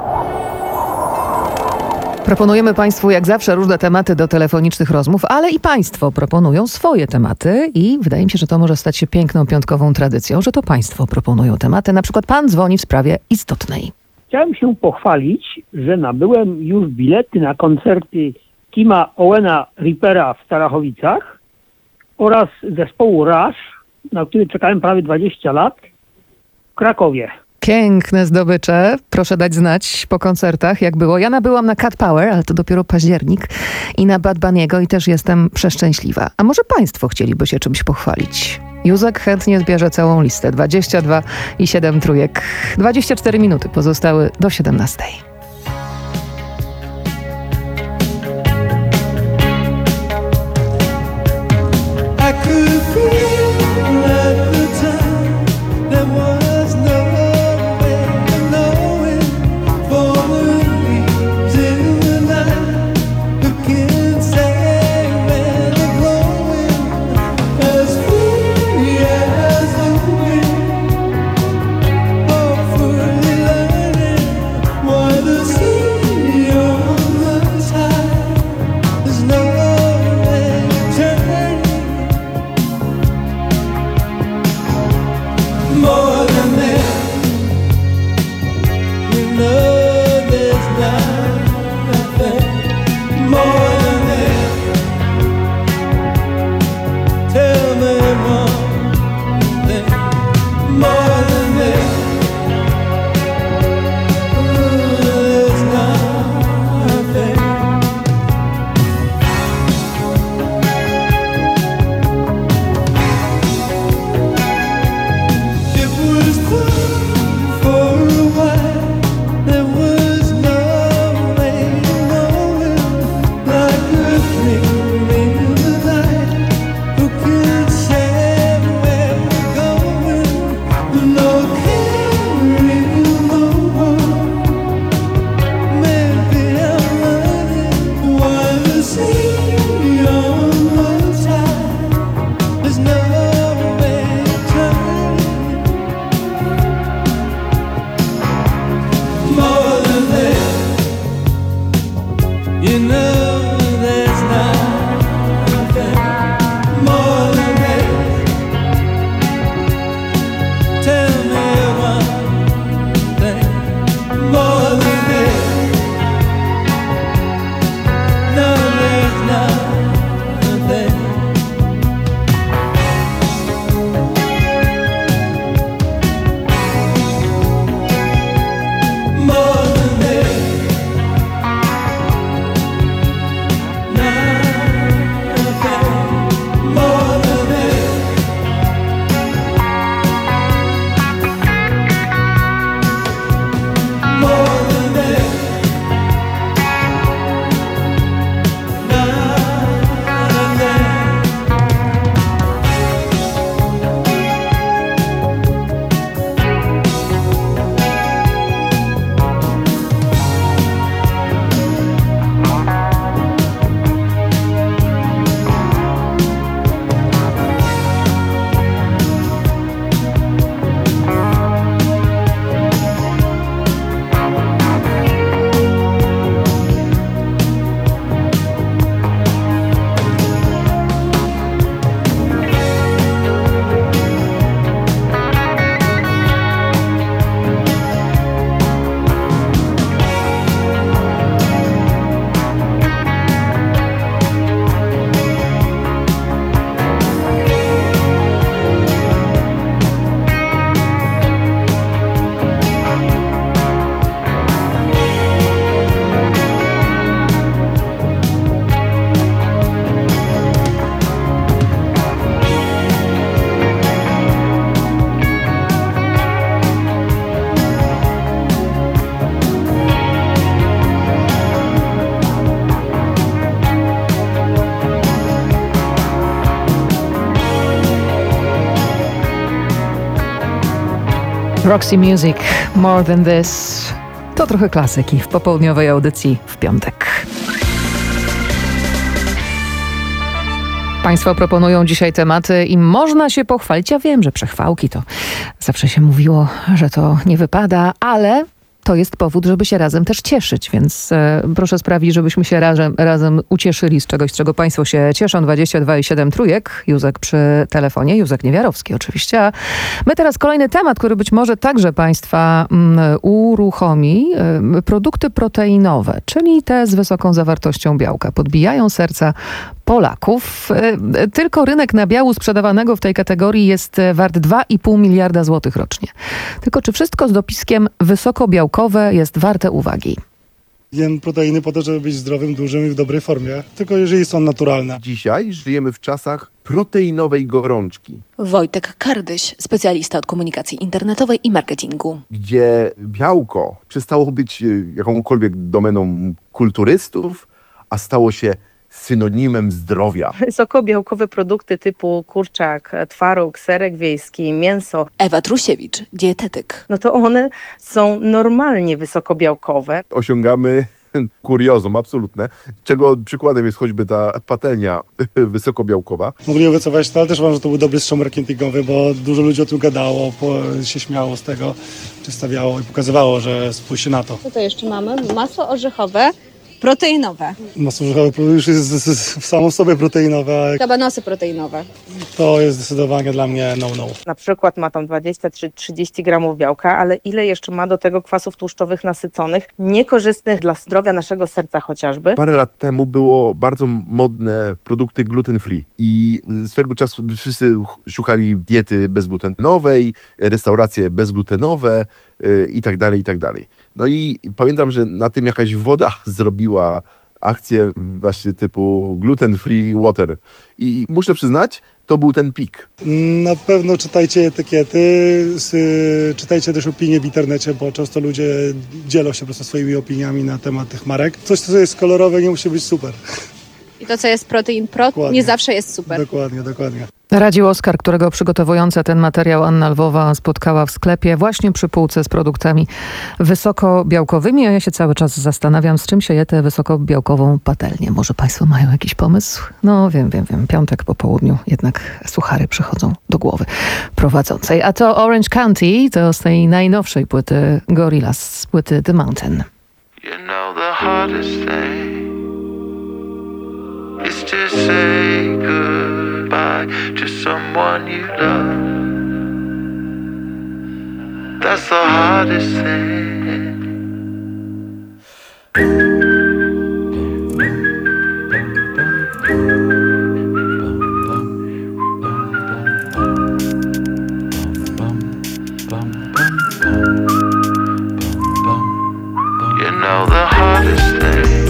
Proponujemy Państwu jak zawsze różne tematy do telefonicznych rozmów, ale i Państwo proponują swoje tematy i wydaje mi się, że to może stać się piękną piątkową tradycją, że to Państwo proponują tematy. Na przykład Pan dzwoni w sprawie istotnej. Chciałem się pochwalić, że nabyłem już bilety na koncerty Kima Owena Reapera w Starachowicach oraz zespołu Rush, na który czekałem prawie dwadzieścia lat, w Krakowie. Piękne zdobycze. Proszę dać znać po koncertach, jak było. Ja nabyłam na Cat Power, ale to dopiero październik, i na Bad Bunny'ego i też jestem przeszczęśliwa. A może Państwo chcieliby się czymś pochwalić? Józek chętnie zbierze całą listę. dwadzieścia dwa i siedem trójek. dwadzieścia cztery minuty pozostały do siedemnastej. What Roxy Music, More Than This. To trochę klasyki w popołudniowej audycji w piątek. Państwo proponują dzisiaj tematy i można się pochwalić. Ja wiem, że przechwałki to zawsze się mówiło, że to nie wypada, ale to jest powód, żeby się razem też cieszyć, więc e, proszę sprawić, żebyśmy się razem, razem ucieszyli z czegoś, z czego państwo się cieszą. dwadzieścia dwa i siedem trójek. Józek przy telefonie. Józek Niewiarowski oczywiście. A my teraz kolejny temat, który być może także państwa mm, uruchomi. E, produkty proteinowe, czyli te z wysoką zawartością białka. Podbijają serca Polaków. E, tylko rynek nabiału sprzedawanego w tej kategorii jest wart dwa i pół miliarda złotych rocznie. Tylko czy wszystko z dopiskiem wysokobiałkowe jest warte uwagi? Jem proteiny po to, żeby być zdrowym, dużym i w dobrej formie, tylko jeżeli są naturalne. Dzisiaj żyjemy w czasach proteinowej gorączki, Wojtek Kardyś, specjalista od komunikacji internetowej i marketingu. gdzie białko przestało być e, jakąkolwiek domeną kulturystów, a stało się synonimem zdrowia. Wysokobiałkowe produkty typu kurczak, twaróg, serek wiejski, mięso. Ewa Trusiewicz, dietetyk. No to one są normalnie wysokobiałkowe. Osiągamy kuriozum absolutne, czego przykładem jest choćby ta patelnia wysokobiałkowa. Mogli obiecować to, ale też uważam, że to był dobry strzał marketingowy, bo dużo ludzi o tym gadało, po, się śmiało z tego, przedstawiało i pokazywało, że spójrzcie na to. Co to jeszcze mamy? Masło orzechowe, proteinowe. Masło orzechowe już jest z, z, w samą sobie proteinowe, a Kabanosy proteinowe. to jest zdecydowanie dla mnie no-no. Na przykład ma tam dwadzieścia czy trzydzieści gramów białka, ale ile jeszcze ma do tego kwasów tłuszczowych nasyconych, niekorzystnych dla zdrowia naszego serca chociażby. Parę lat temu było bardzo modne produkty gluten free i swego czasu wszyscy szukali diety bezglutenowej, restauracje bezglutenowe yy, i tak dalej, i tak dalej. No i pamiętam, że na tym jakaś woda zrobiła akcję właśnie typu gluten free water i muszę przyznać, to był ten pik. Na pewno czytajcie etykiety, z, czytajcie też opinie w internecie, bo często ludzie dzielą się po prostu swoimi opiniami na temat tych marek. Coś, co jest kolorowe, nie musi być super. I to, co jest protein pro, Dokładnie. nie zawsze jest super. Dokładnie, dokładnie. Radził Oskar, którego przygotowująca ten materiał Anna Lwowa spotkała w sklepie właśnie przy półce z produktami wysokobiałkowymi, a ja się cały czas zastanawiam, z czym się je tę wysokobiałkową patelnię. Może państwo mają jakiś pomysł? No wiem, wiem, wiem. Piątek po południu jednak suchary przychodzą do głowy prowadzącej. A to Orange County, to z tej najnowszej płyty Gorillaz, z płyty The Mountain. You know the hardest thing is to say goodbye to someone you love. That's the hardest thing. You know the hardest thing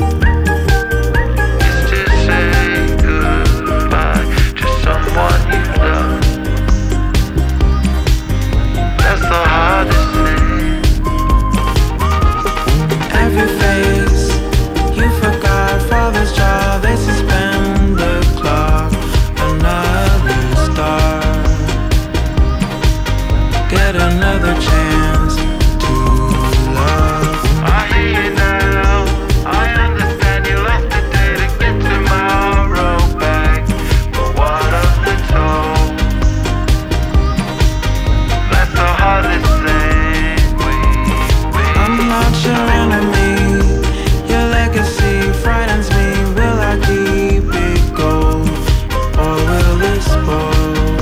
is to say goodbye to someone you love. That's the hardest thing. Every face you forgot, father's child, they suspend the clock. Another star, get another chance to love. I hear you now, I understand you lost the day to get tomorrow back. But what of the toll? That's the hardest thing we've been. I'm not your enemy. Your legacy frightens me. Will I keep it gold, or will it spoil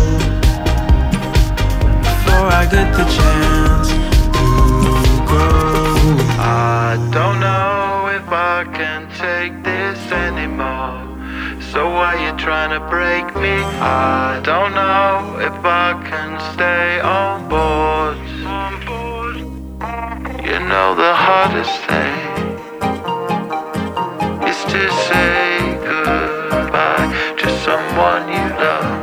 before I get the chance to grow? I don't know if I can take this anymore. So why you trying to break me? I don't know if I can stay on board. You know the hardest thing is to say goodbye to someone you love.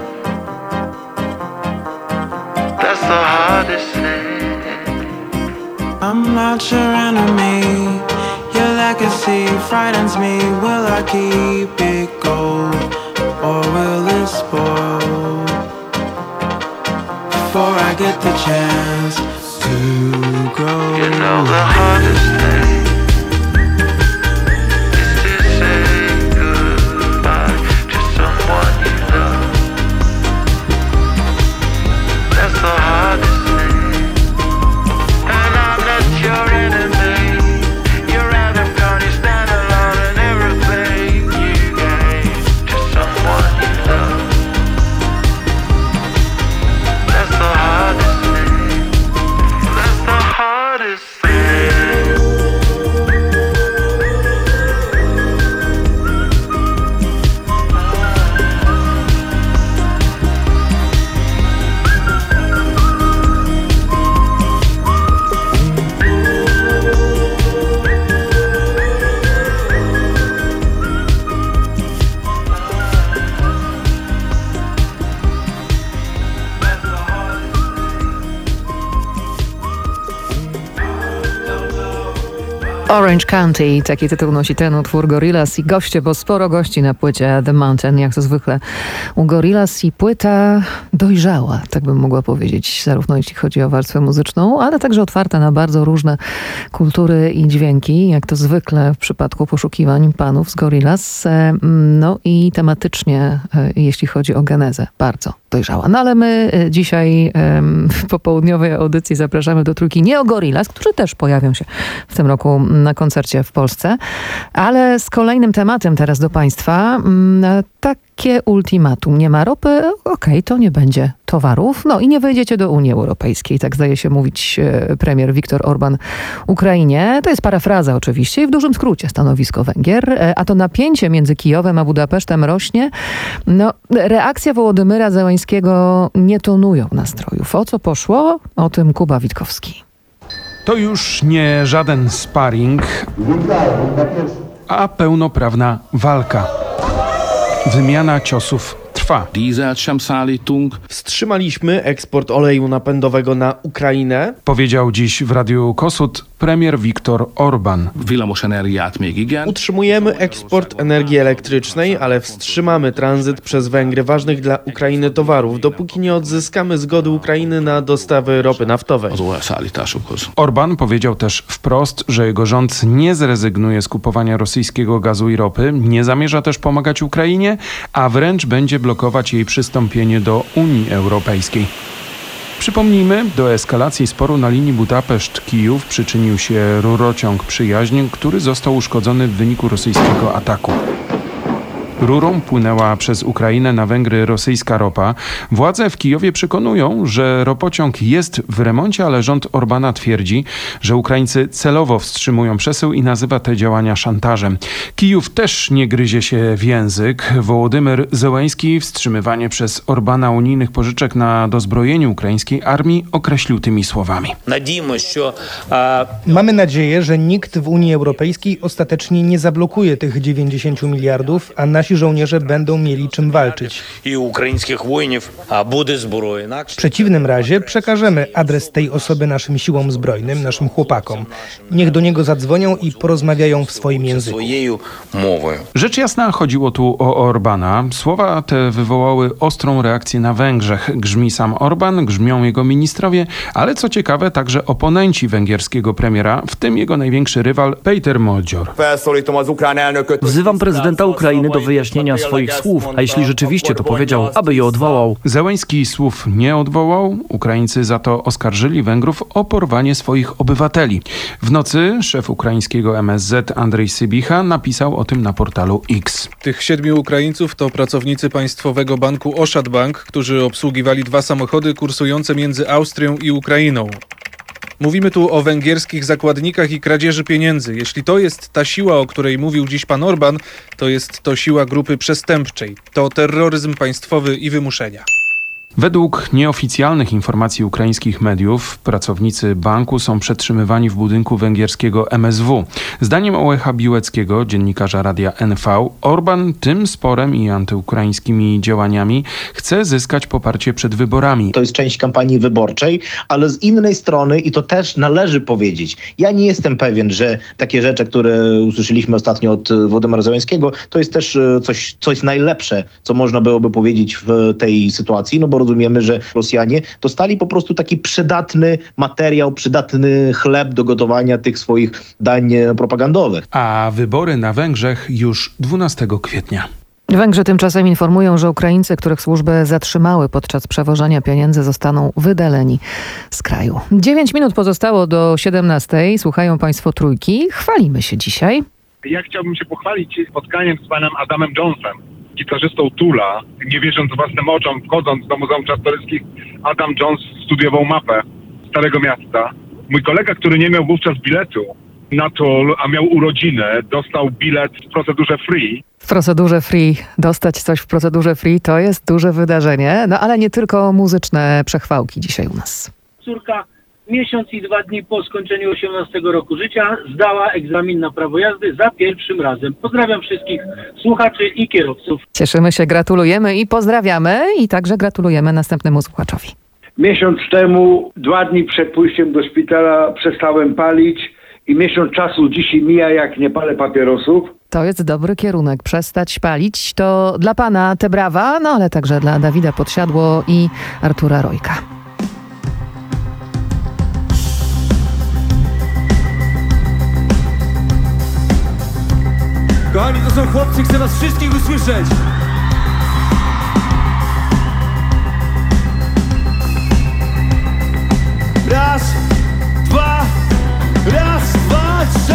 That's the hardest thing. I'm not your enemy. Your legacy frightens me. Will I keep it gold, or will it spoil before I get the chance to grow. You know the hardest thing is to say goodbye to someone you love. That's the hardest thing. And I'm not your enemy. You're out of gone, you stand alone and everything you gave to someone you love. That's the hardest thing. That's the hardest thing. Orange County, taki tytuł nosi ten utwór Gorillaz i goście, bo sporo gości na płycie The Mountain, jak to zwykle u Gorillaz, i płyta dojrzała, tak bym mogła powiedzieć, zarówno jeśli chodzi o warstwę muzyczną, ale także otwarta na bardzo różne kultury i dźwięki, jak to zwykle w przypadku poszukiwań panów z Gorillaz. No i tematycznie, jeśli chodzi o genezę, bardzo dojrzała. No ale my dzisiaj w popołudniowej audycji zapraszamy do trójki nie o Gorillaz, którzy też pojawią się w tym roku na koncercie w Polsce, ale z kolejnym tematem teraz do Państwa. Takie ultimatum. Nie ma ropy? Okej, okay, to nie będzie towarów. No i nie wejdziecie do Unii Europejskiej. Tak zdaje się mówić premier Viktor Orban Ukrainie. To jest parafraza oczywiście i w dużym skrócie stanowisko Węgier. A to napięcie między Kijowem a Budapesztem rośnie. No, reakcja Wołodymyra Zełańskiego nie tonują nastrojów. O co poszło? O tym Kuba Witkowski. To już nie żaden sparring, a pełnoprawna walka. Wymiana ciosów trwa. Wstrzymaliśmy eksport oleju napędowego na Ukrainę, powiedział dziś w Radiu Kossuth premier Viktor Orban. Utrzymujemy eksport energii elektrycznej, ale wstrzymamy tranzyt przez Węgry ważnych dla Ukrainy towarów, dopóki nie odzyskamy zgody Ukrainy na dostawy ropy naftowej. Orban powiedział też wprost, że jego rząd nie zrezygnuje z kupowania rosyjskiego gazu i ropy, nie zamierza też pomagać Ukrainie, a wręcz będzie blokować jej przystąpienie do Unii Europejskiej. Przypomnijmy, do eskalacji sporu na linii Budapeszt-Kijów przyczynił się rurociąg przyjaźń, który został uszkodzony w wyniku rosyjskiego ataku. Rurą płynęła przez Ukrainę na Węgry rosyjska ropa. Władze w Kijowie przekonują, że ropociąg jest w remoncie, ale rząd Orbana twierdzi, że Ukraińcy celowo wstrzymują przesył i nazywa te działania szantażem. Kijów też nie gryzie się w język. Wołodymyr Zełański wstrzymywanie przez Orbana unijnych pożyczek na dozbrojenie ukraińskiej armii określił tymi słowami. Mamy nadzieję, że nikt w Unii Europejskiej ostatecznie nie zablokuje tych dziewięćdziesięciu miliardów, a nasi żołnierze będą mieli czym walczyć. W przeciwnym razie przekażemy adres tej osoby naszym siłom zbrojnym, naszym chłopakom. Niech do niego zadzwonią i porozmawiają w swoim języku. Rzecz jasna, chodziło tu o Orbana. Słowa te wywołały ostrą reakcję na Węgrzech. Grzmi sam Orban, grzmią jego ministrowie, ale co ciekawe także oponenci węgierskiego premiera, w tym jego największy rywal Péter Mózor. Wzywam prezydenta Ukrainy do wyjaśnienia swoich słów, a jeśli rzeczywiście to powiedział, aby je odwołał. Zełański słów nie odwołał. Ukraińcy za to oskarżyli Węgrów o porwanie swoich obywateli. W nocy szef ukraińskiego M S Z Andrzej Sybicha napisał o tym na portalu X. Tych siedmiu Ukraińców to pracownicy państwowego banku Oszad Bank, którzy obsługiwali dwa samochody kursujące między Austrią i Ukrainą. Mówimy tu o węgierskich zakładnikach i kradzieży pieniędzy. Jeśli to jest ta siła, o której mówił dziś pan Orban, to jest to siła grupy przestępczej. To terroryzm państwowy i wymuszenia. Według nieoficjalnych informacji ukraińskich mediów pracownicy banku są przetrzymywani w budynku węgierskiego M S W. Zdaniem Ołecha Biłeckiego, dziennikarza Radia N V, Orban tym sporem i antyukraińskimi działaniami chce zyskać poparcie przed wyborami. To jest część kampanii wyborczej, ale z innej strony, i to też należy powiedzieć, ja nie jestem pewien, że takie rzeczy, które usłyszeliśmy ostatnio od Wołodymyra Zełańskiego, to jest też coś, coś najlepsze, co można byłoby powiedzieć w tej sytuacji, no bo rozumiemy, że Rosjanie dostali po prostu taki przydatny materiał, przydatny chleb do gotowania tych swoich dań propagandowych. A wybory na Węgrzech już dwunastego kwietnia. Węgrzy tymczasem informują, że Ukraińcy, których służby zatrzymały podczas przewożenia pieniędzy, zostaną wydaleni z kraju. Dziewięć minut pozostało do siedemnastej. Słuchają Państwo Trójki. Chwalimy się dzisiaj. Ja chciałbym się pochwalić spotkaniem z panem Adamem Jonesem, gitarzystą Tula. Nie wierząc własnym oczom, wchodząc do Muzeum Czartoryskich, Adam Jones studiował mapę Starego Miasta. Mój kolega, który nie miał wówczas biletu na Tul, a miał urodziny, dostał bilet w procedurze free. W procedurze free. Dostać coś w procedurze free to jest duże wydarzenie, no ale nie tylko muzyczne przechwałki dzisiaj u nas. Córka miesiąc i dwa dni po skończeniu osiemnastego roku życia zdała egzamin na prawo jazdy za pierwszym razem. Pozdrawiam wszystkich słuchaczy i kierowców. Cieszymy się, gratulujemy i pozdrawiamy i także gratulujemy następnemu słuchaczowi. Miesiąc temu, dwa dni przed pójściem do szpitala przestałem palić i miesiąc czasu dzisiaj mija, jak nie palę papierosów. To jest dobry kierunek. Przestać palić. To dla pana te brawa, no ale także dla Dawida Podsiadło i Artura Rojka. Kochani, to są chłopcy, chcę was wszystkich usłyszeć. Raz, dwa, raz, dwa, trzy.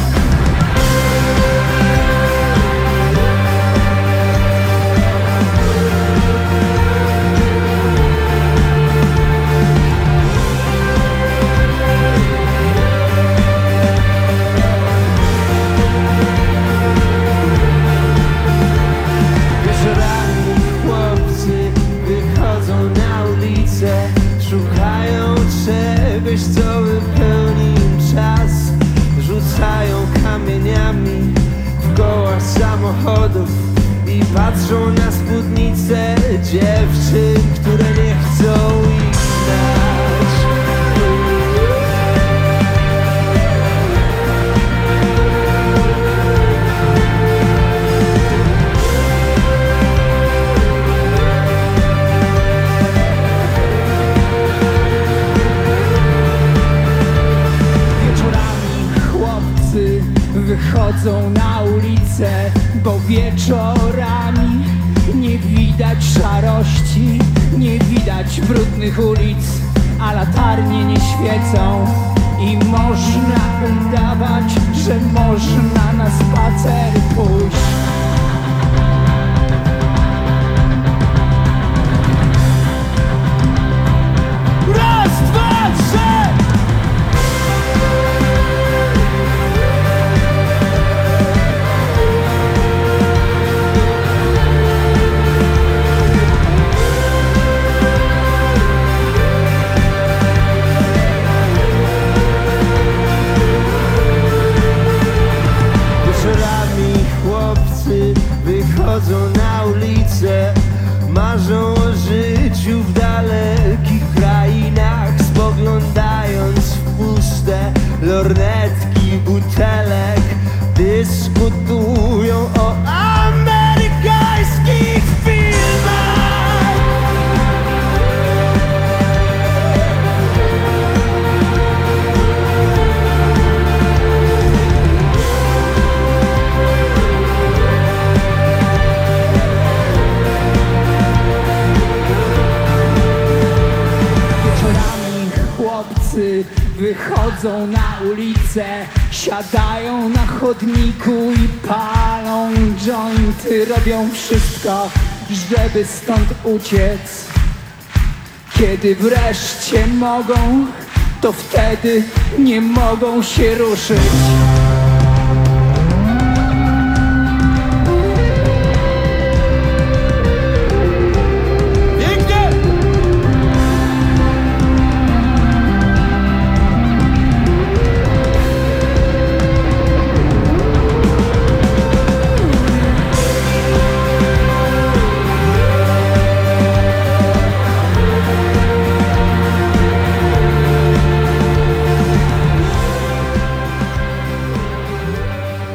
Szukają czegoś, co wypełni im czas. Rzucają kamieniami w koła samochodów i patrzą na spódnice dziewczyn, które nie chcą ich znać. Wychodzą na ulicę, bo wieczorami nie widać szarości, nie widać brudnych ulic, a latarnie nie świecą i można udawać, że można na spacer pójść. Raz, dwa, trzy! Wychodzą na ulicę, marzą o życiu w dalekich krainach, spoglądając w puste lornetki butelek, dyskutują o amerykańskich filmach. Wychodzą na ulicę, siadają na chodniku i palą jointy, robią wszystko, żeby stąd uciec. Kiedy wreszcie mogą, to wtedy nie mogą się ruszyć.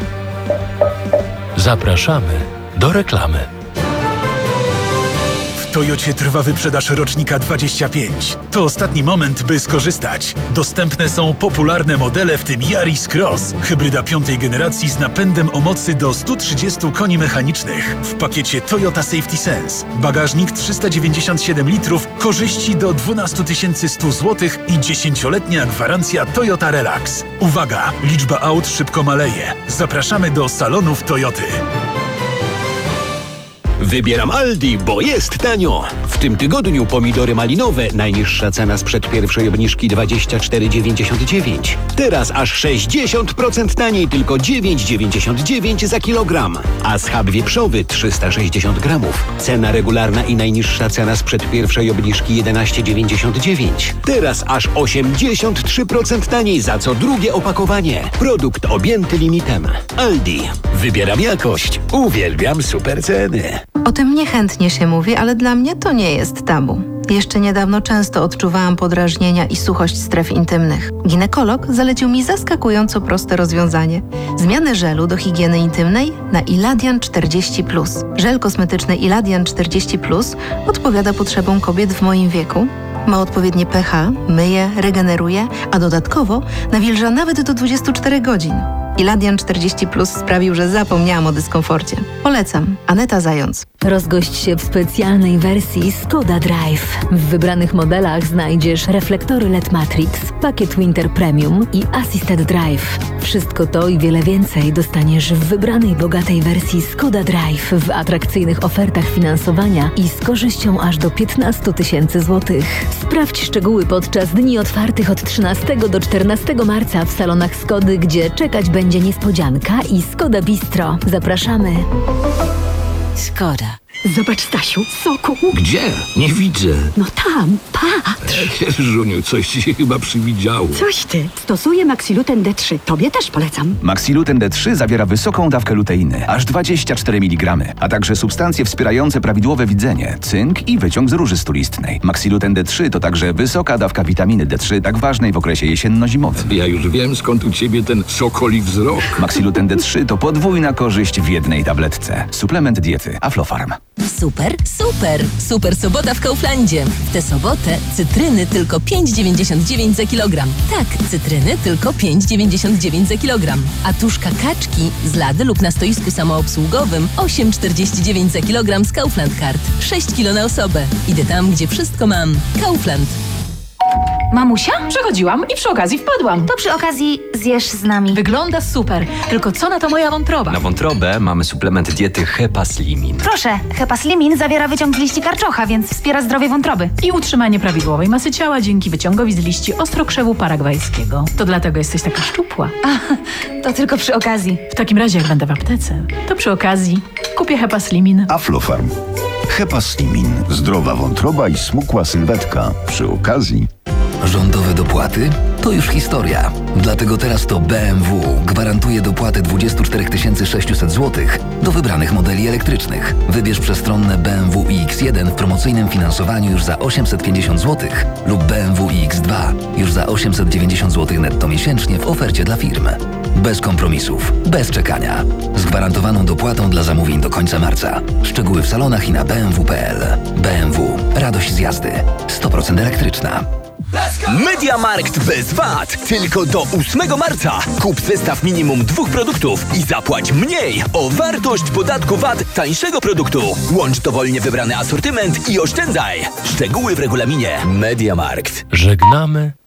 Zapraszamy do reklamy. W Toyocie trwa wyprzedaż rocznika dwadzieścia pięć. To ostatni moment, by skorzystać. Dostępne są popularne modele, w tym Yaris Cross, hybryda piątej generacji z napędem o mocy do stu trzydziestu koni mechanicznych. W pakiecie Toyota Safety Sense. Bagażnik trzysta dziewięćdziesiąt siedem litrów, korzyści do dwanaście tysięcy sto złotych i dziesięcioletnia gwarancja Toyota Relax. Uwaga, liczba aut szybko maleje. Zapraszamy do salonów Toyoty. Wybieram Aldi, bo jest tanio. W tym tygodniu pomidory malinowe, najniższa cena sprzed pierwszej obniżki dwadzieścia cztery dziewięćdziesiąt dziewięć. Teraz aż sześćdziesiąt procent taniej, tylko dziewięć dziewięćdziesiąt dziewięć za kilogram. A schab wieprzowy trzysta sześćdziesiąt gramów. Cena regularna i najniższa cena sprzed pierwszej obniżki jedenaście dziewięćdziesiąt dziewięć. Teraz aż osiemdziesiąt trzy procent taniej za co drugie opakowanie. Produkt objęty limitem. Aldi. Wybieram jakość. Uwielbiam super ceny. O tym niechętnie się mówi, ale dla mnie to nie jest tabu. Jeszcze niedawno często odczuwałam podrażnienia i suchość stref intymnych. Ginekolog zalecił mi zaskakująco proste rozwiązanie. Zmianę żelu do higieny intymnej na Iladian czterdzieści plus. Żel kosmetyczny Iladian czterdzieści plus odpowiada potrzebom kobiet w moim wieku. Ma odpowiednie pH, myje, regeneruje, a dodatkowo nawilża nawet do dwudziestu czterech godzin. Iladian czterdzieści plus sprawił, że zapomniałam o dyskomforcie. Polecam. Aneta Zając. Rozgość się w specjalnej wersji Skoda Drive. W wybranych modelach znajdziesz reflektory L E D Matrix, pakiet Winter Premium i Assisted Drive. Wszystko to i wiele więcej dostaniesz w wybranej bogatej wersji Skoda Drive w atrakcyjnych ofertach finansowania i z korzyścią aż do piętnaście tysięcy złotych. Sprawdź szczegóły podczas dni otwartych od trzynastego do czternastego marca w salonach Skody, gdzie czekać będzie niespodzianka i Skoda Bistro. Zapraszamy. Skoda. Zobacz, Stasiu, soku. Gdzie? Nie widzę. No tam, patrz. Żuniu, coś ci się chyba przywidziało. Coś ty. Stosuję Maxiluten D trzy. Tobie też polecam. Maxiluten D trzy zawiera wysoką dawkę luteiny, aż dwadzieścia cztery miligramy, a także substancje wspierające prawidłowe widzenie, cynk i wyciąg z róży stulistnej. Maxiluten D trzy to także wysoka dawka witaminy D trzy, tak ważnej w okresie jesienno-zimowym. Ja już wiem, skąd u ciebie ten sokoli wzrok. Maxiluten D trzy to podwójna korzyść w jednej tabletce. Suplement diety Aflofarm. Super, super, super sobota w Kauflandzie. W tę sobotę cytryny tylko pięć dziewięćdziesiąt dziewięć za kilogram. Tak, cytryny tylko pięć dziewięćdziesiąt dziewięć za kilogram. A tuszka kaczki z lady lub na stoisku samoobsługowym osiem czterdzieści dziewięć za kilogram z Kaufland Card. sześć kilo na osobę. Idę tam, gdzie wszystko mam. Kaufland. Mamusia? Przechodziłam i przy okazji wpadłam. To przy okazji zjesz z nami. Wygląda super, tylko co na to moja wątroba? Na wątrobę mamy suplement diety Hepaslimin. Proszę, Hepaslimin zawiera wyciąg z liści karczocha, więc wspiera zdrowie wątroby. I utrzymanie prawidłowej masy ciała dzięki wyciągowi z liści ostrokrzewu paragwajskiego. To dlatego jesteś taka szczupła. A, to tylko przy okazji. W takim razie, jak będę w aptece, to przy okazji kupię Hepaslimin. Aflofarm. Hepaslimin. Zdrowa wątroba i smukła sylwetka. Przy okazji. Rządowe dopłaty? To już historia. Dlatego teraz to B M W gwarantuje dopłatę dwadzieścia cztery tysiące sześćset złotych do wybranych modeli elektrycznych. Wybierz przestronne B M W i X jeden w promocyjnym finansowaniu już za osiemset pięćdziesiąt złotych lub B M W i X dwa już za osiemset dziewięćdziesiąt złotych netto miesięcznie w ofercie dla firm. Bez kompromisów, bez czekania. Z gwarantowaną dopłatą dla zamówień do końca marca. Szczegóły w salonach i na b m w kropka p l. B M W. Radość z jazdy. sto procent elektryczna. Mediamarkt bez V A T. Tylko do ósmego marca. Kup zestaw minimum dwóch produktów i zapłać mniej o wartość podatku V A T tańszego produktu. Łącz dowolnie wybrany asortyment i oszczędzaj. Szczegóły w regulaminie. Mediamarkt. Żegnamy